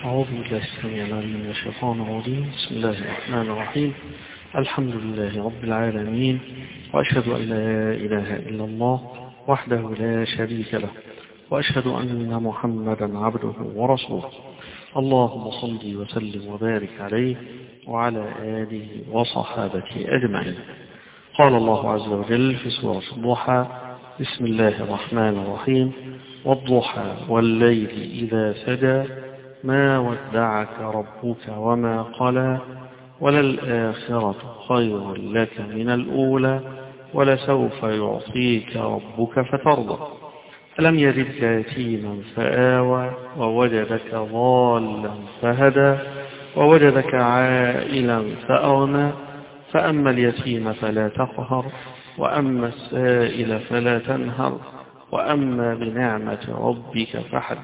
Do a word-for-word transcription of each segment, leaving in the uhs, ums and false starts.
أعوذ بالله السميع العليم من الشيطان الرجيم. بسم الله الرحمن الرحيم. الحمد لله رب العالمين، وأشهد أن لا إله إلا الله وحده لا شريك له، وأشهد أن محمدا عبده ورسوله. اللهم صل وسلم وبارك عليه وعلى آله وصحابته أجمعين. قال الله عز وجل في سورة الضحى: بسم الله الرحمن الرحيم: والضحى والليل إذا سجى ما ودعك ربك وما قلى وللآخرة خير لك من الأولى ولسوف يعطيك ربك فترضى. ألم يجدك يتيما فآوى ووجدك ضالا فهدى ووجدك عائلا فأغنى فأما اليتيم فلا تقهر وأما السائل فلا تنهر وأما بنعمة ربك فحدث.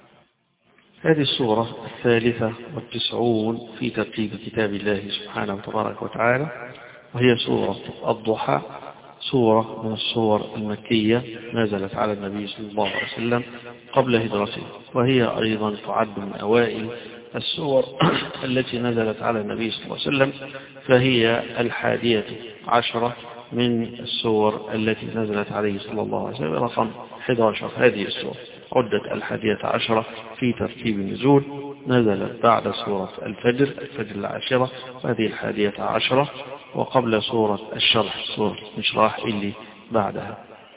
هذه السورة الثالثة والتسعون في ترتيب كتاب الله سبحانه وتبارك وتعالى، وهي سورة الضحى، سورة من السور المكية نزلت على النبي صلى الله عليه وسلم قبل هجرته، وهي أيضا تعد من أوائل السور التي نزلت على النبي صلى الله عليه وسلم، فهي الحادية عشرة من السور التي نزلت عليه صلى الله عليه وسلم، رقم أحد عشر. هذه السور عدت الحادية عشرة في ترتيب النزول، نزلت بعد سورة الفجر الفجر العاشرة، وهذه الحادية عشرة، وقبل سورة الشرح سورة مشراح اللي بعدها.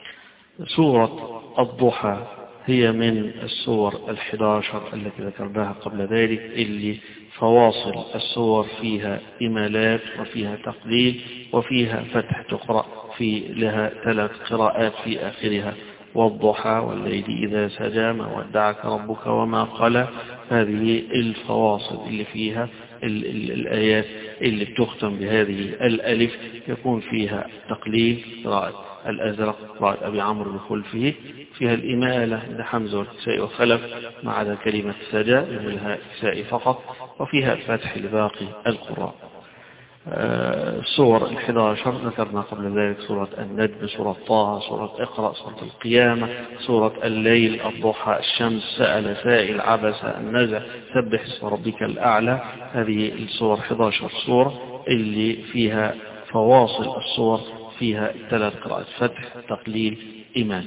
سورة الضحى هي من السور الحد عشر التي ذكرناها قبل ذلك، اللي فواصل السور فيها إمالات وفيها تقليل وفيها فتح، تقرأ في لها ثلاث قراءات في آخرها: والضحى والليل إذا سجى ما ودعك ربك وما قلى. هذه الفواصل اللي فيها ال ال الآيات اللي بتختم بهذه الألف، يكون فيها تقليل قراءة الأزرق، قراءة أبي عمرو بخلفه، فيها الإمالة لحمزة والكساء وخلف ما عدا كلمة سجى يملها الكساء فقط، وفيها الفتح لباقي القراء. السور الحد عشر ذكرنا قبل ذلك: سورة النجم، سورة طه، سورة اقرأ، سورة القيامة، سورة الليل، الضحى، الشمس، سأل سائل، عبس، النجم، سبح اسم ربك الأعلى. هذه السور أحد عشر سورة اللي فيها فواصل السور فيها ثلاث قراءات: فتح، تقليل، إيمان.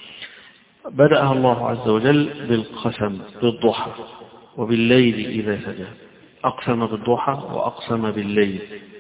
بدأها الله عز وجل بالقسم بالضحى وبالليل إذا سجى. أقسم بالضحى وأقسم بالليل.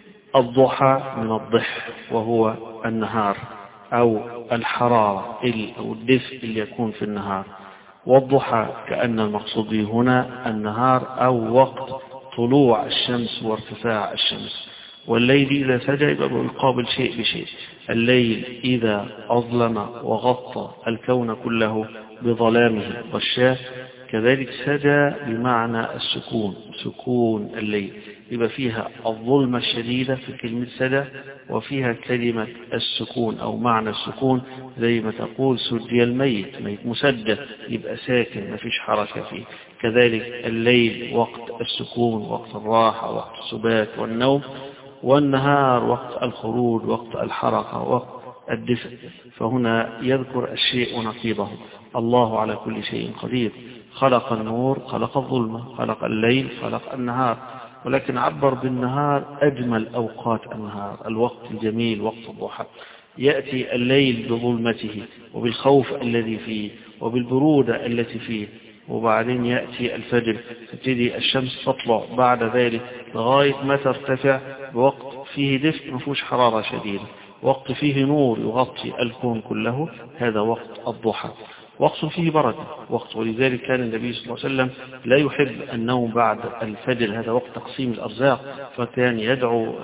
الضحى من الضح وهو النهار أو الحرارة أو الدفء اللي يكون في النهار، والضحى كأن المقصود به هنا النهار أو وقت طلوع الشمس وارتفاع الشمس. والليل إذا سجى يبقى بالقابل شيء بشيء. الليل إذا أظلم وغطى الكون كله بظلامه غشاه، كذلك سجى بمعنى السكون، سكون الليل، يبقى فيها الظلمة الشديدة في كلمة سجى، وفيها كلمة السكون أو معنى السكون، زي ما تقول سجي الميت، ميت مسجى، يبقى ساكن ما فيش حركة فيه. كذلك الليل وقت السكون، وقت الراحة، وقت السبات والنوم، والنهار وقت الخروج، وقت الحركة، وقت الدفء. فهنا يذكر الشيء ونقيضه. الله على كل شيء قدير، خلق النور، خلق الظلمة، خلق الليل، خلق النهار، ولكن عبر بالنهار أجمل أوقات النهار، الوقت الجميل وقت الضحى. يأتي الليل بظلمته وبالخوف الذي فيه وبالبرودة التي فيه، وبعدين يأتي الفجر، تبتدي الشمس تطلع بعد ذلك لغاية ما ترتفع بوقت فيه دفء ما فيهوش حرارة شديدة، وقت فيه نور يغطي الكون كله، هذا وقت الضحى. وقت فيه بركة، وقت، ولذلك كان النبي صلى الله عليه وسلم لا يحب النوم بعد الفجر، هذا وقت تقسيم الأرزاق، فكان يدعو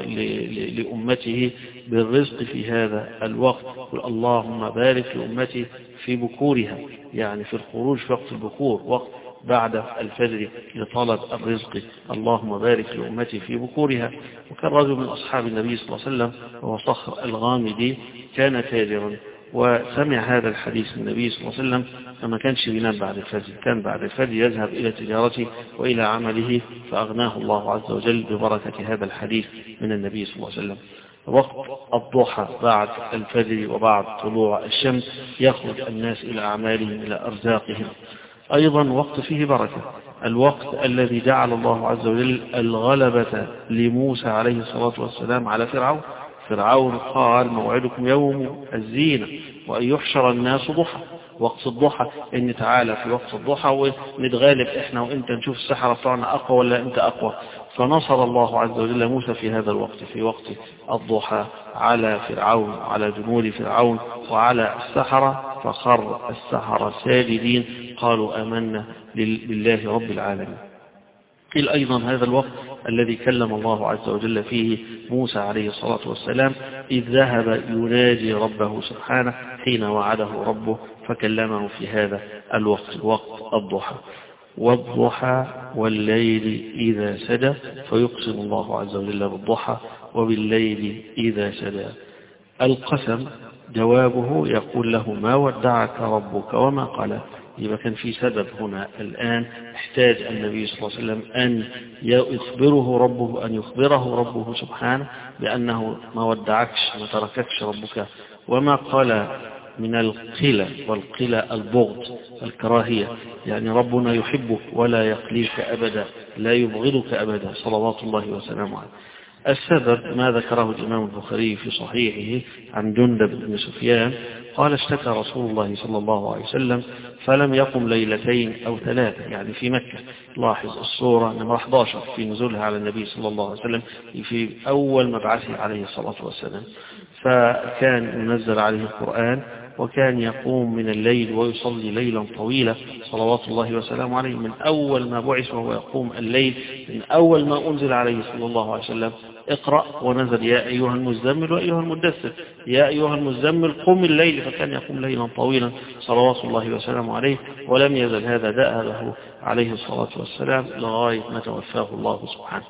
لأمته بالرزق في هذا الوقت، يقول: اللهم بارك لأمتي في بكورها، يعني في الخروج في وقت البكور، وقت بعد الفجر لطلب الرزق، اللهم بارك لأمتي في بكورها. وكان رجل من أصحاب النبي صلى الله عليه وسلم وهو صخر الغامدي، كان تاجرا، وسمع هذا الحديث من النبي صلى الله عليه وسلم، فما كانش بينام بعد الفجر، كان بعد الفجر يذهب إلى تجارته وإلى عمله، فأغناه الله عز وجل ببركة هذا الحديث من النبي صلى الله عليه وسلم. وقت الضحى بعد الفجر وبعد طلوع الشمس يخرج الناس إلى أعمالهم إلى أرزاقهم. أيضا وقت فيه بركة، الوقت الذي جعل الله عز وجل الغلبة لموسى عليه الصلاة والسلام على فرعون. فرعون قال موعدكم يوم الزينة وأن يحشر الناس ضحى. وقت الضحى إن تعالى في وقت الضحى ونتغالب إحنا وإنت نشوف السحرة بتاعنا أقوى ولا أنت أقوى. فنصر الله عز وجل موسى في هذا الوقت، في وقت الضحى، على فرعون، على جنود فرعون وعلى السحرة، فخر السحرة ساجدين قالوا آمنا بالله رب العالمين. قيل أيضا هذا الوقت الذي كلم الله عز وجل فيه موسى عليه الصلاة والسلام إذ ذهب يناجي ربه سبحانه حين وعده ربه فكلمه في هذا الوقت، وقت الضحى. والضحى والليل إذا سجى، فيقسم الله عز وجل بالضحى وبالليل إذا سجى. القسم جوابه يقول له ما ودعك ربك وما قلى. يبقى كان في سبب هنا الآن احتاج النبي صلى الله عليه وسلم أن يخبره ربه أن يخبره ربه سبحانه بأنه ما ودعكش ما ترككش ربك وما قال من القلة. والقلة البغض الكراهية، يعني ربنا يحبك ولا يقليك أبدا، لا يبغضك أبدا صلوات الله وسلامه عليه. السبب ما ذكره الإمام البخاري في صحيحه عن جندب بن سفيان قال اشتكى رسول الله صلى الله عليه وسلم فلم يقم ليلتين أو ثلاثة، يعني في مكة. لاحظ الصورة نمرة أحد عشر في نزولها على النبي صلى الله عليه وسلم في أول مبعثه عليه الصلاة والسلام. فكان ينزل عليه القرآن وكان يقوم من الليل ويصلي ليلا طويلا صلوات الله وسلامه عليه. من أول ما بعث وهو يقوم الليل، من أول ما أنزل عليه صلى الله عليه وسلم اقرأ ونزل يا أيها المزمل وأيها المدثر، يا أيها المزمل قم الليل، فكان يقوم ليلا طويلا صلوات الله وسلامه عليه. ولم يزل هذا داء له عليه الصلاة والسلام لغاية ما توفاه الله سبحانه.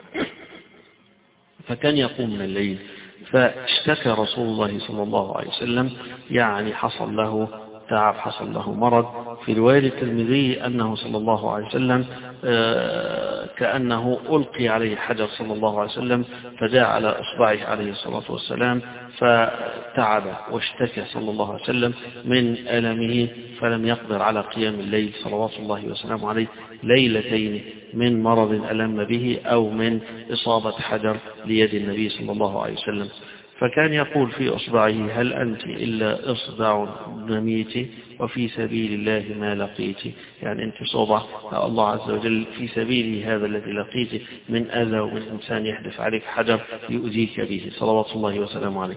فكان يقوم من الليل. فاشتكى رسول الله صلى الله عليه وسلم، يعني حصل له تعب، حصل له مرض. في رواية الترمذي أنه صلى الله عليه وسلم كأنه ألقي عليه حجر صلى الله عليه وسلم فجاء على إصبعه عليه الصلاة والسلام فتعب واشتكى صلى الله عليه وسلم من ألمه فلم يقدر على قيام الليل صلوات الله وسلامه عليه ليلتين من مرض ألم به أو من إصابة حجر ليد النبي صلى الله عليه وسلم. فكان يقول في أصبعه هل أنت إلا إصبع نميت وفي سبيل الله ما لقيت، يعني أنت صبع الله عز وجل في سبيله هذا الذي لقيت من أذى ومن إنسان يحدث عليك حجر يؤذيك به صلوات الله وسلامه عليه.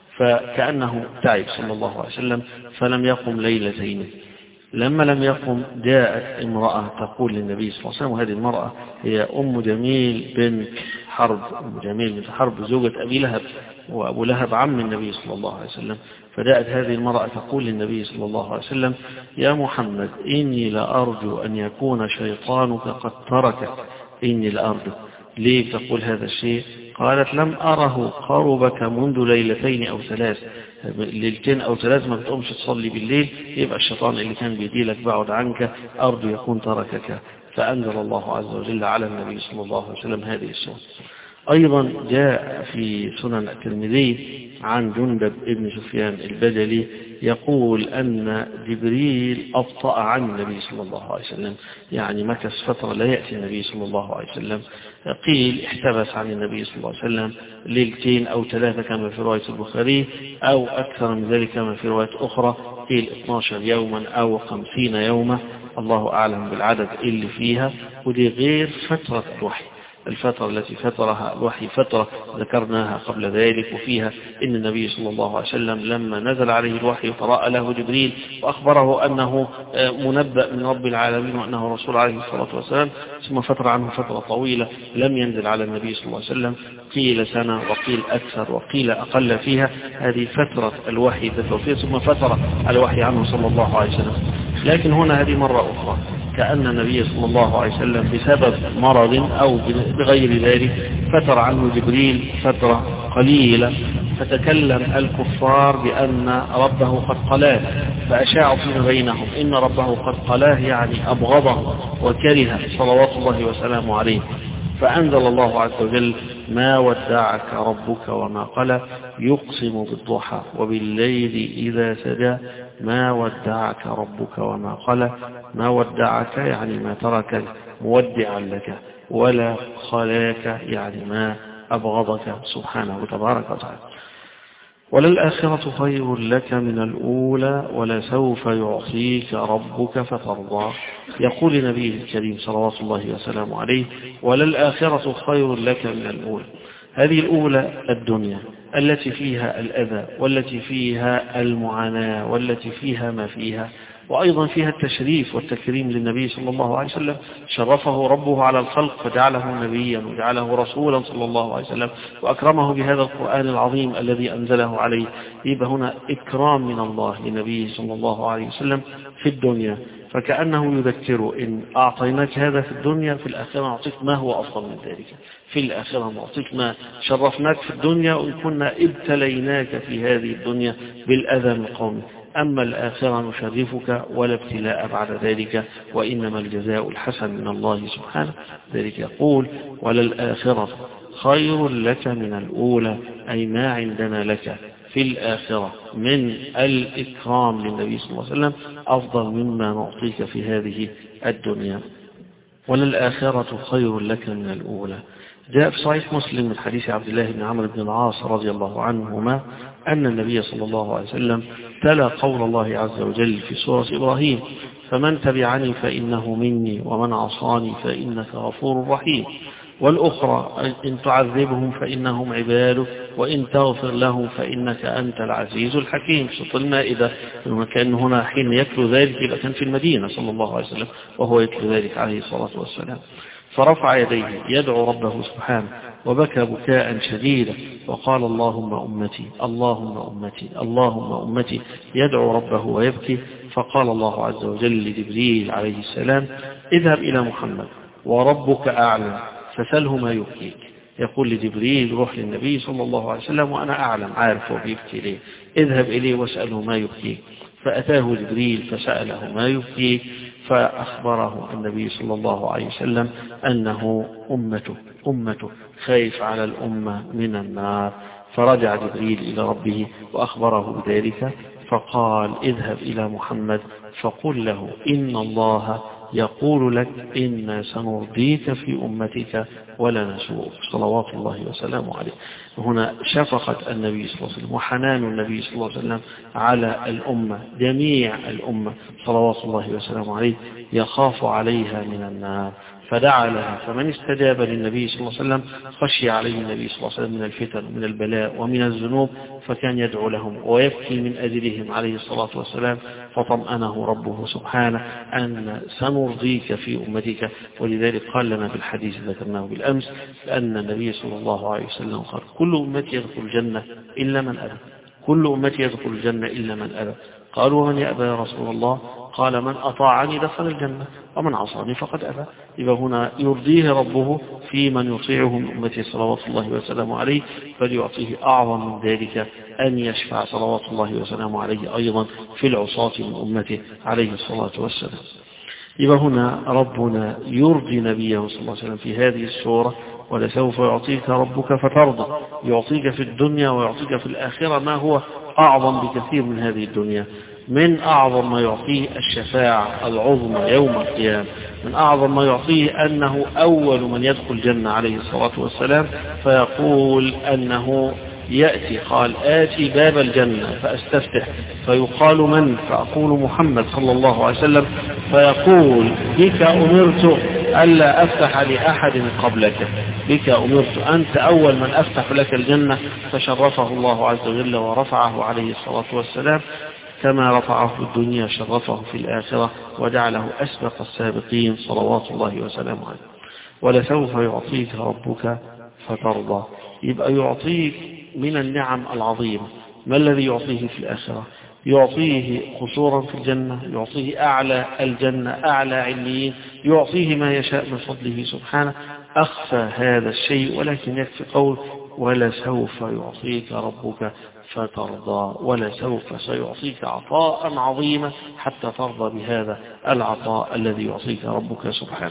فكأنه تعب صلى الله عليه وسلم فلم يقم ليلتين. لما لم يقم جاءت امرأة تقول للنبي صلى الله عليه وسلم، وهذه المرأة هي أم جميل بنت حرب، أم جميل بنت حرب زوجة أبي لهب، وأبو لهب عم النبي صلى الله عليه وسلم. فجاءت هذه المرأة تقول للنبي صلى الله عليه وسلم يا محمد إني لأرجو أن يكون شيطانك قد تركك، إني لأرجو. ليه تقول هذا الشيء؟ قالت لم أره قربك منذ ليلتين أو ثلاث، ليلتين أو ثلاث ما بتقومش تصلي بالليل، يبقى الشيطان اللي كان بيديلك بعد عنك أرجو يكون تركك. فأنزل الله عز وجل على النبي صلى الله عليه وسلم هذه السورة. أيضا جاء في سنن الترمذي عن جندب ابن سفيان البجلي يقول أن جبريل أبطأ عن النبي صلى الله عليه وسلم، يعني مكث فترة لا يأتي النبي صلى الله عليه وسلم. قيل احتبس عن النبي صلى الله عليه وسلم ليلتين أو ثلاثة كما في رواية البخاري، أو أكثر من ذلك كما في رواية أخرى، قيل اثني عشر يوما أو خمسين يوما، الله أعلم بالعدد اللي فيها. ودي غير فترة الوحي، الفترة التي فترها الوحي فترة ذكرناها قبل ذلك، وفيها إن النبي صلى الله عليه وسلم لما نزل عليه الوحي فرأى له جبريل وأخبره أنه منبأ من رب العالمين وأنه رسول عليه الصلاة والسلام، ثم فترة عنه فترة طويلة لم ينزل على النبي صلى الله عليه وسلم، قيل سنة وقيل أكثر وقيل أقل فيها. هذه فترة الوحي فترة، ثم فترة الوحي عنه صلى الله عليه وسلم. لكن هنا هذه مرة أخرى كأن النبي صلى الله عليه وسلم بسبب مرض أو بغير ذلك فتر عنه جبريل فترة قليلة، فتكلم الكفار بأن ربه قد قلاه، فأشاعوا فيما بينهم إن ربه قد قلاه، يعني أبغضه وكره صلوات الله وسلامه عليه. فأنزل الله عز وجل ما ودعك ربك وما قلى، يقسم بالضحى وبالليل إذا سجى ما ودعك ربك وما قلى. ما ودعك يعني ما ترك مودعا لك ولا خلاك، يعني ما أبغضك سبحانه وتبارك وتعالى. وللآخرة خير لك من الأولى ولسوف يعطيك ربك فترضى. يقول نبيه الكريم صلوات الله وسلامه عليه: وللآخرة خير لك من الأولى. هذه الأولى الدنيا التي فيها الأذى والتي فيها المعاناة والتي فيها ما فيها، وأيضا فيها التشريف والتكريم للنبي صلى الله عليه وسلم، شرفه ربه على الخلق فجعله نبيا وجعله رسولا صلى الله عليه وسلم، وأكرمه بهذا القرآن العظيم الذي أنزله عليه. يبقى هنا إكرام من الله لنبيه صلى الله عليه وسلم في الدنيا، فكأنه يذكره: إن أعطيناك هذا في الدنيا في الآخرة نعطيك ما هو أفضل من ذلك، في الآخرة نعطيك ما شرفناك في الدنيا وإن كنا ابتليناك في هذه الدنيا بالأذى من قومك، أما الآخرة نشرفك ولا ابتلاء بعد ذلك، وإنما الجزاء الحسن من الله سبحانه. ذلك يقول: وللآخرة خير لك من الأولى، أي ما عندنا لك في الآخرة من الإكرام للنبي صلى الله عليه وسلم أفضل مما نعطيك في هذه الدنيا. وللآخرة خير لك من الأولى. جاء في صحيح مسلم من حديث عبد الله بن عمرو بن العاص رضي الله عنهما أن النبي صلى الله عليه وسلم تلا قول الله عز وجل في سورة إبراهيم: فمن تبعني فإنه مني ومن عصاني فإنك غفور رحيم. والأخرى: إن تعذبهم فإنهم عبادك وإن تغفر لهم فإنك أنت العزيز الحكيم. سورة المائدة. كان هنا حين يتلو ذلك إذا كان في المدينة صلى الله عليه وسلم وهو يتلو ذلك عليه الصلاة والسلام، فرفع يديه يدعو ربه سبحانه وبكى بكاء شديدا وقال: اللهم أمتي اللهم أمتي اللهم أمتي، يدعو ربه ويبكي. فقال الله عز وجل لجبريل عليه السلام: اذهب إلى محمد وربك أعلم فسله ما يبكيك. يقول لجبريل: روح للنبي صلى الله عليه وسلم وأنا أعلم عارف هو بيبكي ليه، اذهب إليه واسأله ما يبكيك. فأتاه جبريل فسأله ما يبكيك، فأخبره النبي صلى الله عليه وسلم أنه أمته أمته خايف على الأمة من النار. فرجع جبريل إلى ربه وأخبره بذلك، فقال: اذهب إلى محمد فقل له إن الله يقول لك إنا سنرضيك في أمتك ولا نسوءك، صلوات الله وسلامه عليه. هنا شفقة النبي صلى الله عليه وسلم وحنان النبي صلى الله عليه وسلم على الأمة، جميع الأمة صلوات الله وسلامه عليه، يخاف عليها من النار فدعا لها. فمن استجاب للنبي صلى الله عليه وسلم خشي عليه النبي صلى الله عليه وسلم من الفتن ومن البلاء ومن الذنوب، فكان يدعو لهم ويبكي من أجلهم عليه الصلاة والسلام، فطمأنه ربه سبحانه أن سنرضيك في أمتك. ولذلك قال لنا في الحديث ذكرناه بالأمس أن النبي صلى الله عليه وسلم قال: كل أمتي يدخل الجنة إلا من أبى، كل أمتي يدخل الجنة إلا من أبى. قالوا: ومن يأبى يا رسول الله؟ قال: من أطاعني دخل الجنة ومن عصاني فقد أبى. يبقى هنا يرضيه ربه في من يطيعه من أمته صلوات الله وسلامه عليه، فليعطيه أعظم من ذلك أن يشفع صلوات الله وسلامه عليه أيضا في العصاة من أمته عليه الصلاة والسلام. يبقى هنا ربنا يرضي نبيه صلى الله عليه وسلم في هذه السورة: ولسوف يعطيك ربك فترضى. يعطيك في الدنيا ويعطيك في الآخرة ما هو أعظم بكثير من هذه الدنيا. من أعظم ما يعطيه الشفاعة العظمى يوم القيامة، من أعظم ما يعطيه أنه أول من يدخل الجنة عليه الصلاة والسلام، فيقول أنه يأتي قال: آتي باب الجنة فأستفتح، فيقال: من؟ فأقول: محمد صلى الله عليه وسلم، فيقول: بك أمرت ألا أفتح لأحد قبلك، بك أمرت، أنت أول من أفتح لك الجنة. فشرفه الله عز وجل ورفعه عليه الصلاة والسلام، كما رفعه في الدنيا شرفه في الآخرة وجعله أسبق السابقين صلوات الله وسلامه عليه. ولسوف يعطيك ربك فترضى. يبقى يعطيك من النعم العظيمة. ما الذي يعطيه في الآخرة؟ يعطيه قصورا في الجنة، يعطيه أعلى الجنة، أعلى عليين، يعطيه ما يشاء من فضله سبحانه. أخفى هذا الشيء ولكن يكفي قول: ولسوف يعطيك ربك فترضى. ولسوف سيعطيك عطاء عظيما حتى ترضى بهذا العطاء الذي يعطيك ربك سبحانه.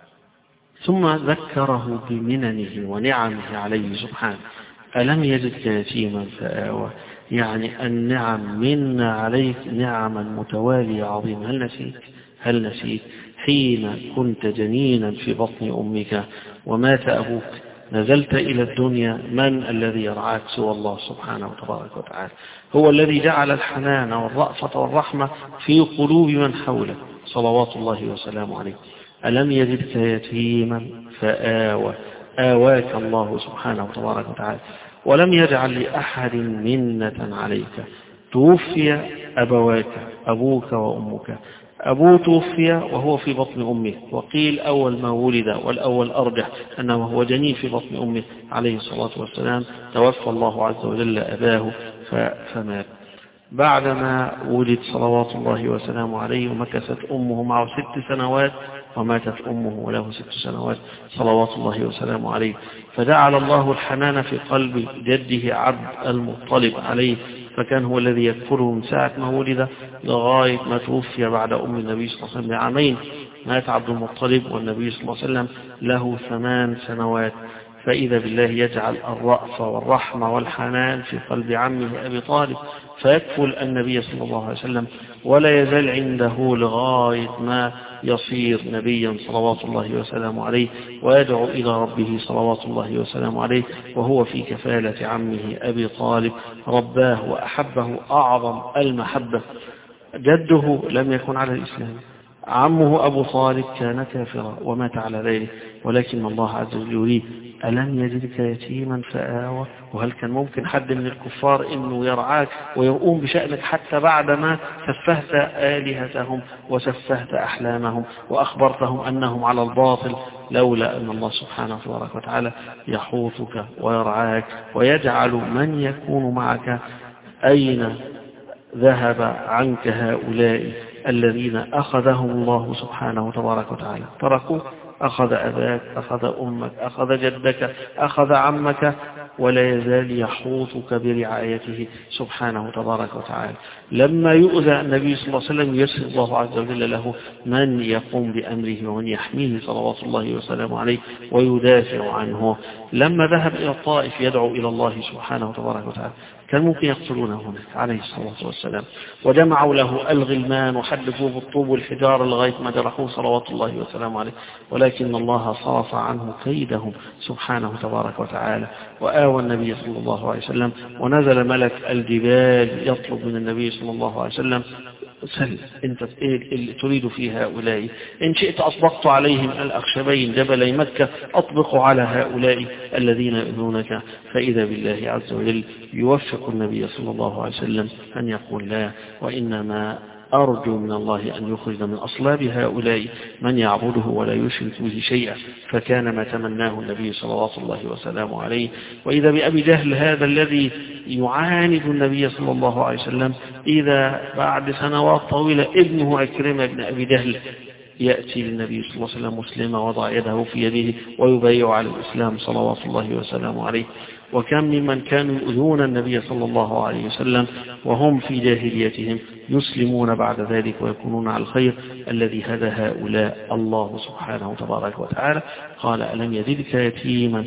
ثم ذكره بمننه ونعمه عليه سبحانه: ألم يجدك يتيما فآوى. يعني النعم منا عليك نعما متوالية عظيمة. هل نسيت؟ هل نسيت حين كنت جنينا في بطن أمك ومات أبوك نزلت إلى الدنيا من الذي يرعاك سوى الله سبحانه وتبارك وتعالى؟ هو الذي جعل الحنان والرأفة والرحمة في قلوب من حولك صلوات الله وسلامه عليه. ألم يجدك يتيما فآوى آواك الله سبحانه وتبارك وتعالى ولم يجعل لأحد منة عليك. توفي أبواك أبوك وأمك. أبوه توفي وهو في بطن أمه، وقيل أول ما ولد والأول أرجح أنه هو جنين في بطن أمه عليه الصلاة والسلام. توفى الله عز وجل أباه فمات. بعدما ولد صلوات الله وسلامه عليه ومكثت أمه معه ست سنوات وماتت أمه وله ست سنوات صلوات الله وسلامه عليه. فجعل الله الحنان في قلب جده عبد المطلب عليه، فكان هو الذي يكفله من ساعة ما ولد لغاية ما توفي بعد أم النبي صلى الله عليه وسلم بعامين. مات عبد المطلب والنبي صلى الله عليه وسلم له ثمان سنوات. فإذا بالله يجعل الرأفة والرحمة والحنان في قلب عمه أبي طالب، فيكفل النبي صلى الله عليه وسلم ولا يزال عنده لغاية ما يصير نبيا صلوات الله وسلامه عليه، ويدعو إلى ربه صلوات الله وسلامه عليه وهو في كفالة عمه أبي طالب. رباه وأحبه أعظم المحبة. جده لم يكن على الإسلام، عمه أبو طالب كان كافرا ومات على ذلك، ولكن الله عز وجل يريد ألم يجدك يتيما فآوى. وهل كان ممكن حد من الكفار إنه يرعاك ويقوم بشأنك حتى بعدما سفهت آلهتهم وسفهت أحلامهم وأخبرتهم أنهم على الباطل؟ لولا أن الله سبحانه وتعالى يحوطك ويرعاك ويجعل من يكون معك. أين ذهب عنك هؤلاء الذين أخذهم الله سبحانه وتبارك وتعالى؟ تركوا، أخذ أباك، أخذ أمك، أخذ جدك، أخذ عمك، ولا يزال يحوطك برعايته سبحانه وتبارك وتعالى. لما يؤذى النبي صلى الله عليه وسلم يسر الله عز وجل له من يقوم بأمره ومن يحميه صلوات الله وسلامه عليه ويدافع عنه. لما ذهب إلى الطائف يدعو إلى الله سبحانه وتبارك وتعالى كان ممكن يقتلونه هناك عليه الصلاة والسلام، وجمعوا له الغلمان وحدفوه بالطوب والحجار لغاية ما جرحوه صلوات الله وسلامه عليه، ولكن الله صرف عنه كيدهم سبحانه تبارك وتعالى. وآوى النبي صلى الله عليه وسلم ونزل ملك الجبال يطلب من النبي صلى الله عليه وسلم سل انت ايه اللي تريد في هؤلاء؟ ان شئت اطبقت عليهم الاخشبين جبلي مكة، اطبقوا على هؤلاء الذين يؤذونك. فاذا بالله عز وجل يوفق النبي صلى الله عليه وسلم ان يقول لا، وانما أرجو من الله أن يخرج من أصلاب هؤلاء من يعبده ولا يشرك به شيئا. فكان ما تمناه النبي صلوات الله وسلامه عليه. وإذا بأبي جهل هذا الذي يعاند النبي صلى الله عليه وسلم، إذا بعد سنوات طويلة ابنه عكرمة بن أبي جهل يأتي للنبي صلى الله عليه وسلم مسلما وضع يده في يده ويبايع على الإسلام صلوات الله وسلامه عليه. وكم ممن كانوا يؤذون النبي صلى الله عليه وسلم وهم في جاهليتهم يسلمون بعد ذلك ويكونون على الخير الذي هدى هؤلاء الله سبحانه وتبارك وتعالى. قال ألم يجدك يتيما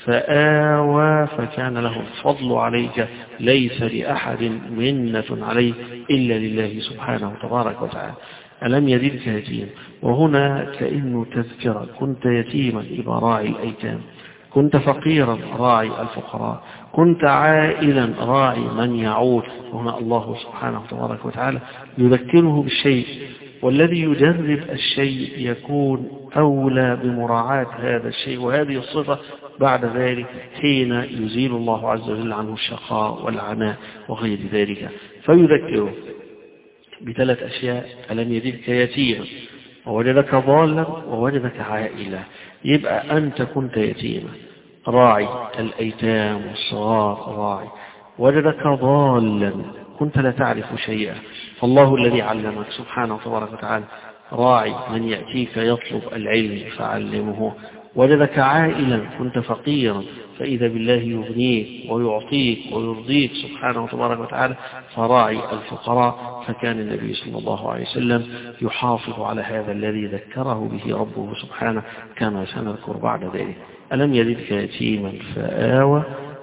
فآوى فكان له الفضل عليك ليس لأحد منة عليه إلا لله سبحانه وتبارك وتعالى. ألم يجدك يتيما، وهنا كأنه تذكر كنت يتيما يبقى راعي الأيتام، كنت فقيرا راعي الفقراء، كنت عائلا راعي من يعود. وهنا الله سبحانه وتبارك وتعالى يذكره بالشيء، والذي يجرب الشيء يكون أولى بمراعاة هذا الشيء وهذه الصفة بعد ذلك حين يزيل الله عز وجل عنه الشقاء والعناء وغير ذلك. فيذكره بثلاث أشياء: ألم يجدك يتيما، ووجدك ضالا، ووجدك عائلا. يبقى أنت كنت يتيما راعي الأيتام والصغار راعي، وجدك ضالا كنت لا تعرف شيئا، فالله الذي علمك سبحانه وتبارك وتعالى راعي من يأتيك يطلب العلم فعلمه. وجدك عائلا كنت فقيرا، فإذا بالله يغنيك ويعطيك ويرضيك سبحانه وتبارك وتعالى، فراعي الفقراء. فكان النبي صلى الله عليه وسلم يحافظ على هذا الذي ذكره به ربه سبحانه كما سنذكر بعد ذلك. ألم يجدك يتيما فآوى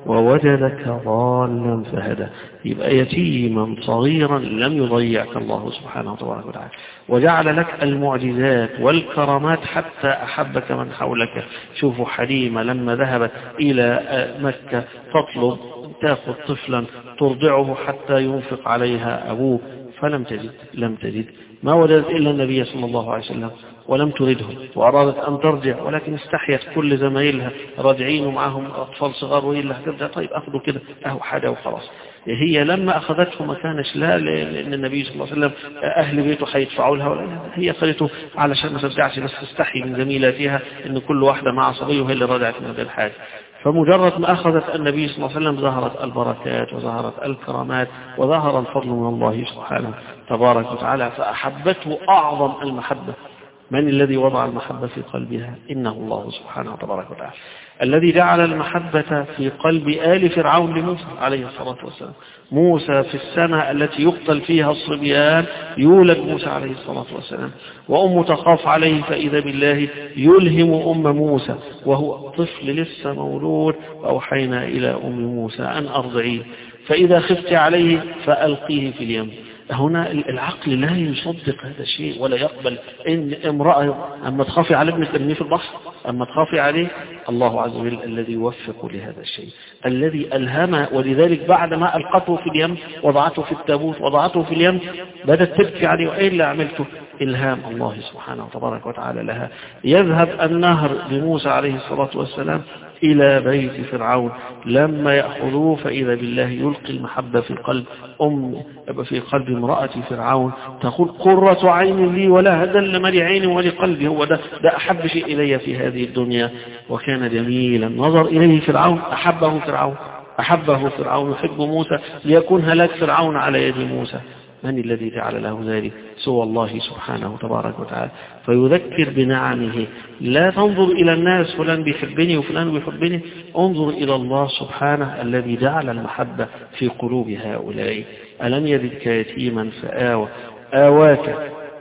ووجدك ضالا فهدى. يبقى يتيما صغيرا لم يضيعك الله سبحانه وتبارك وتعالى، وجعل لك المعجزات والكرامات حتى أحبك من حولك. شوفوا حليمة لما ذهبت إلى مكة تطلب تأخذ طفلا ترضعه حتى ينفق عليها أبوه، فلم تجد لم تجد ما وجدت إلا النبي صلى الله عليه وسلم، ولم ترده وأرادت أن ترجع، ولكن استحيت كل زمايلها راجعين ومعهم أطفال صغار، وهي اللي هترجع طيب أخذوا كده أهو حاجة وخلاص. هي لما أخذته ما كانش لا لأن النبي صلى الله عليه وسلم أهل بيته حيدفعوا لها، ولا هي أخذته علشان ما ترجعش بس تستحي من زميلاتها إن كل واحدة مع صبي وهي اللي رجعت من غير حاجة. فمجرد ما أخذت النبي صلى الله عليه وسلم ظهرت البركات وظهرت الكرامات وظهر الفضل من الله سبحانه تبارك وتعالى، فأحبته أعظم المحبة. من الذي وضع المحبة في قلبها؟ إنه الله سبحانه تبارك وتعالى، الذي جعل المحبة في قلب آل فرعون لموسى عليه الصلاة والسلام. موسى في السنة التي يقتل فيها الصبيان يولد موسى عليه الصلاة والسلام، وأم تخاف عليه فإذا بالله يلهم أم موسى وهو طفل لسه مولود، وأوحينا إلى أم موسى أن أرضعيه فإذا خفت عليه فألقيه في اليم. هنا العقل لا يصدق هذا الشيء ولا يقبل إن امرأة أما تخافي على ابنك ترميه في البحر، أما تخافي عليه. الله عز وجل الذي يوفق لهذا الشيء، الذي ألهم. ولذلك بعد ما ألقته في اليم وضعته في التابوت وضعته في اليم بدأت تبكي عليه، وإيه اللي عملته؟ إلهام الله سبحانه وتبارك وتعالى لها. يذهب النهر بموسى عليه الصلاة والسلام إلى بيت فرعون، لما يأخذوه فإذا بالله يلقي المحبة في قلب أم في قلب امرأة فرعون، تقول قرة عين لي ولا هدل ملي عين ولقلبي، هو ده, ده أحب شيء إلي في هذه الدنيا. وكان جميلا نظر إليه فرعون، أحبه فرعون أحبه فرعون يحب موسى ليكون هلاك فرعون على يد موسى. من الذي جعل له ذلك؟ سوى الله سبحانه تبارك وتعالى. فيذكر بنعمه. لا تنظر إلى الناس فلان بيحبني وفلان بيحبني، انظر إلى الله سبحانه الذي جعل المحبة في قلوب هؤلاء. ألم يجدك يتيما فآوى، آواك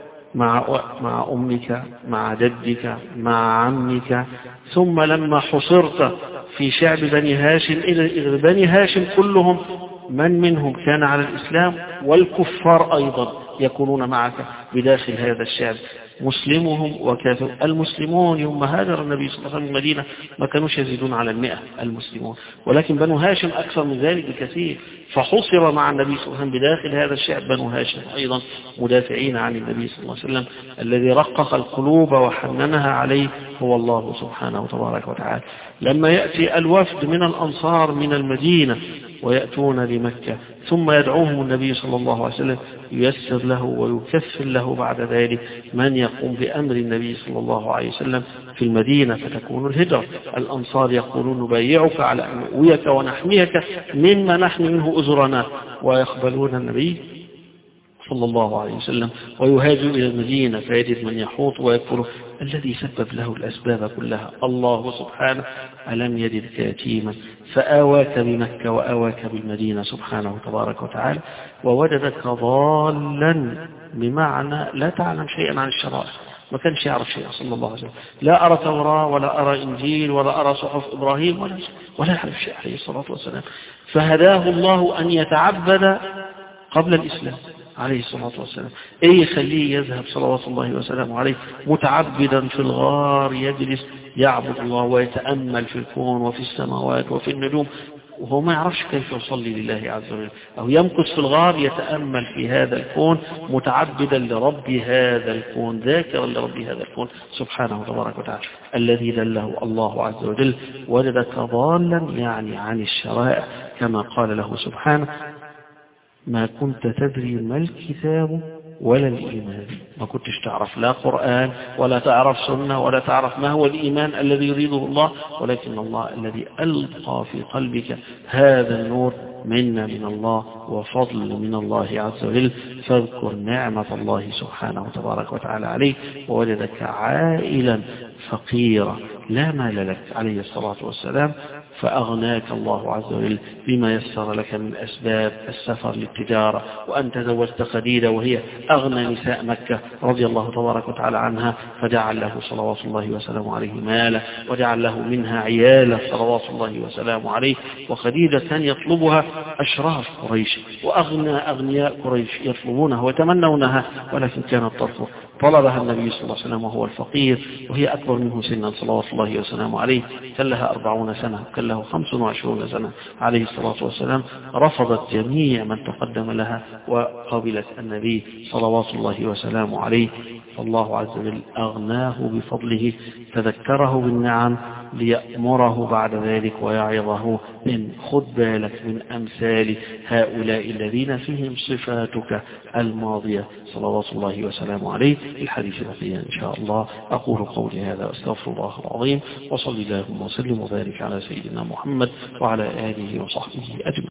مع مع أمك مع جدك مع عمك، ثم لما حصرت في شعب بني هاشم إلى بني هاشم كلهم من منهم كان على الإسلام، والكفار أيضا يكونون معك بداخل هذا الشعب، مسلمهم وكافر. المسلمون يوم هاجر النبي صلى الله عليه وسلم المدينة ما كانوش يزيدون على المئة المسلمون، ولكن بنو هاشم أكثر من ذلك بكثير، فحصر مع النبي صلى الله عليه وسلم بداخل هذا الشعب بنو هاشم أيضا مدافعين عن النبي صلى الله عليه وسلم. الذي رقق القلوب وحننها عليه هو الله سبحانه وتبارك وتعالى. لما يأتي الوفد من الأنصار من المدينة ويأتون لمكة، ثم يدعوهم النبي صلى الله عليه وسلم ييسر له ويكفر له بعد ذلك من يقوم بأمر النبي صلى الله عليه وسلم في المدينة، فتكون الهجرة. الأنصار يقولون نبايعك على أن نؤويك ونحميك مما نحن منه أزرنا، ويقبلون النبي صلى الله عليه وسلم ويهاجر إلى المدينة فيجد من يحوط ويكفر. الذي سبب له الأسباب كلها الله سبحانه. ألم يجدك يتيما فآواك بمكة وآواك بالمدينة سبحانه تبارك وتعالى، ووجدك ضالا بمعنى لا تعلم شيئا عن الشرائع، ما كانش يعرف شيئا صلى الله عليه وسلم، لا أرى توراة ولا أرى إنجيل ولا أرى صحف إبراهيم ولا ولا يعرف شيء عليه الصلاة والسلام. فهداه الله أن يتعبد قبل الإسلام عليه الصلاة والسلام. ايه يخليه يذهب صلوات الله وسلامه عليه متعبدا في الغار، يجلس يعبد الله ويتأمل في الكون وفي السماوات وفي النجوم، وهو ما يعرفش كيف يصلي لله عز وجل، أو يمكث في الغار يتأمل في هذا الكون متعبدا لرب هذا الكون، ذاكرا لرب هذا الكون سبحانه تبارك وتعالى. الذي دله الله عز وجل. وجدك ضالا يعني عن الشرائع، كما قال له سبحانه ما كنت تدري ما الكتاب ولا الإيمان. ما كنتش تعرف لا قرآن ولا تعرف سنة ولا تعرف ما هو الإيمان الذي يريده الله، ولكن الله الذي ألقى في قلبك هذا النور منا من الله وفضل من الله عز وجل. فاذكر نعمة الله سبحانه وتبارك وتعالى عليك. ووجدك عائلا فقيرا لا مال لك عليه الصلاة والسلام، فأغناك الله عز وجل بما يسر لك من أسباب السفر للتجارة، وأن تزوجت خديجة وهي أغنى نساء مكة رضي الله تبارك وتعالى عنها، فجعل له صلوات الله وسلامه عليه مالا، وجعل له منها عيالا صلوات الله وسلامه عليه. وخديجة كان يطلبها أشراف قريش وأغنى أغنياء قريش يطلبونها ويتمنونها، ولكن كانت ترفض. طلبها النبي صلى الله عليه وسلم وهو الفقير، وهي أكبر منه سنا صلوات الله وسلامه عليه، كان لها أربعون سنة، كان له خمس وعشرون سنة عليه الصلاة والسلام. رفضت جميع من تقدم لها وقبلت النبي صلوات الله وسلامه عليه. فالله عز وجل أغناه بفضله، تذكره بالنعم ليأمره بعد ذلك ويعظه من خذ بالك من أمثال هؤلاء الذين فيهم صفاتك الماضية صلوات الله وسلامه عليه. الحديث بقي إن شاء الله. أقول قولي هذا وأستغفر الله العظيم، وصلي اللهم وسلم وبارك على سيدنا محمد وعلى آله وصحبه أجمعين.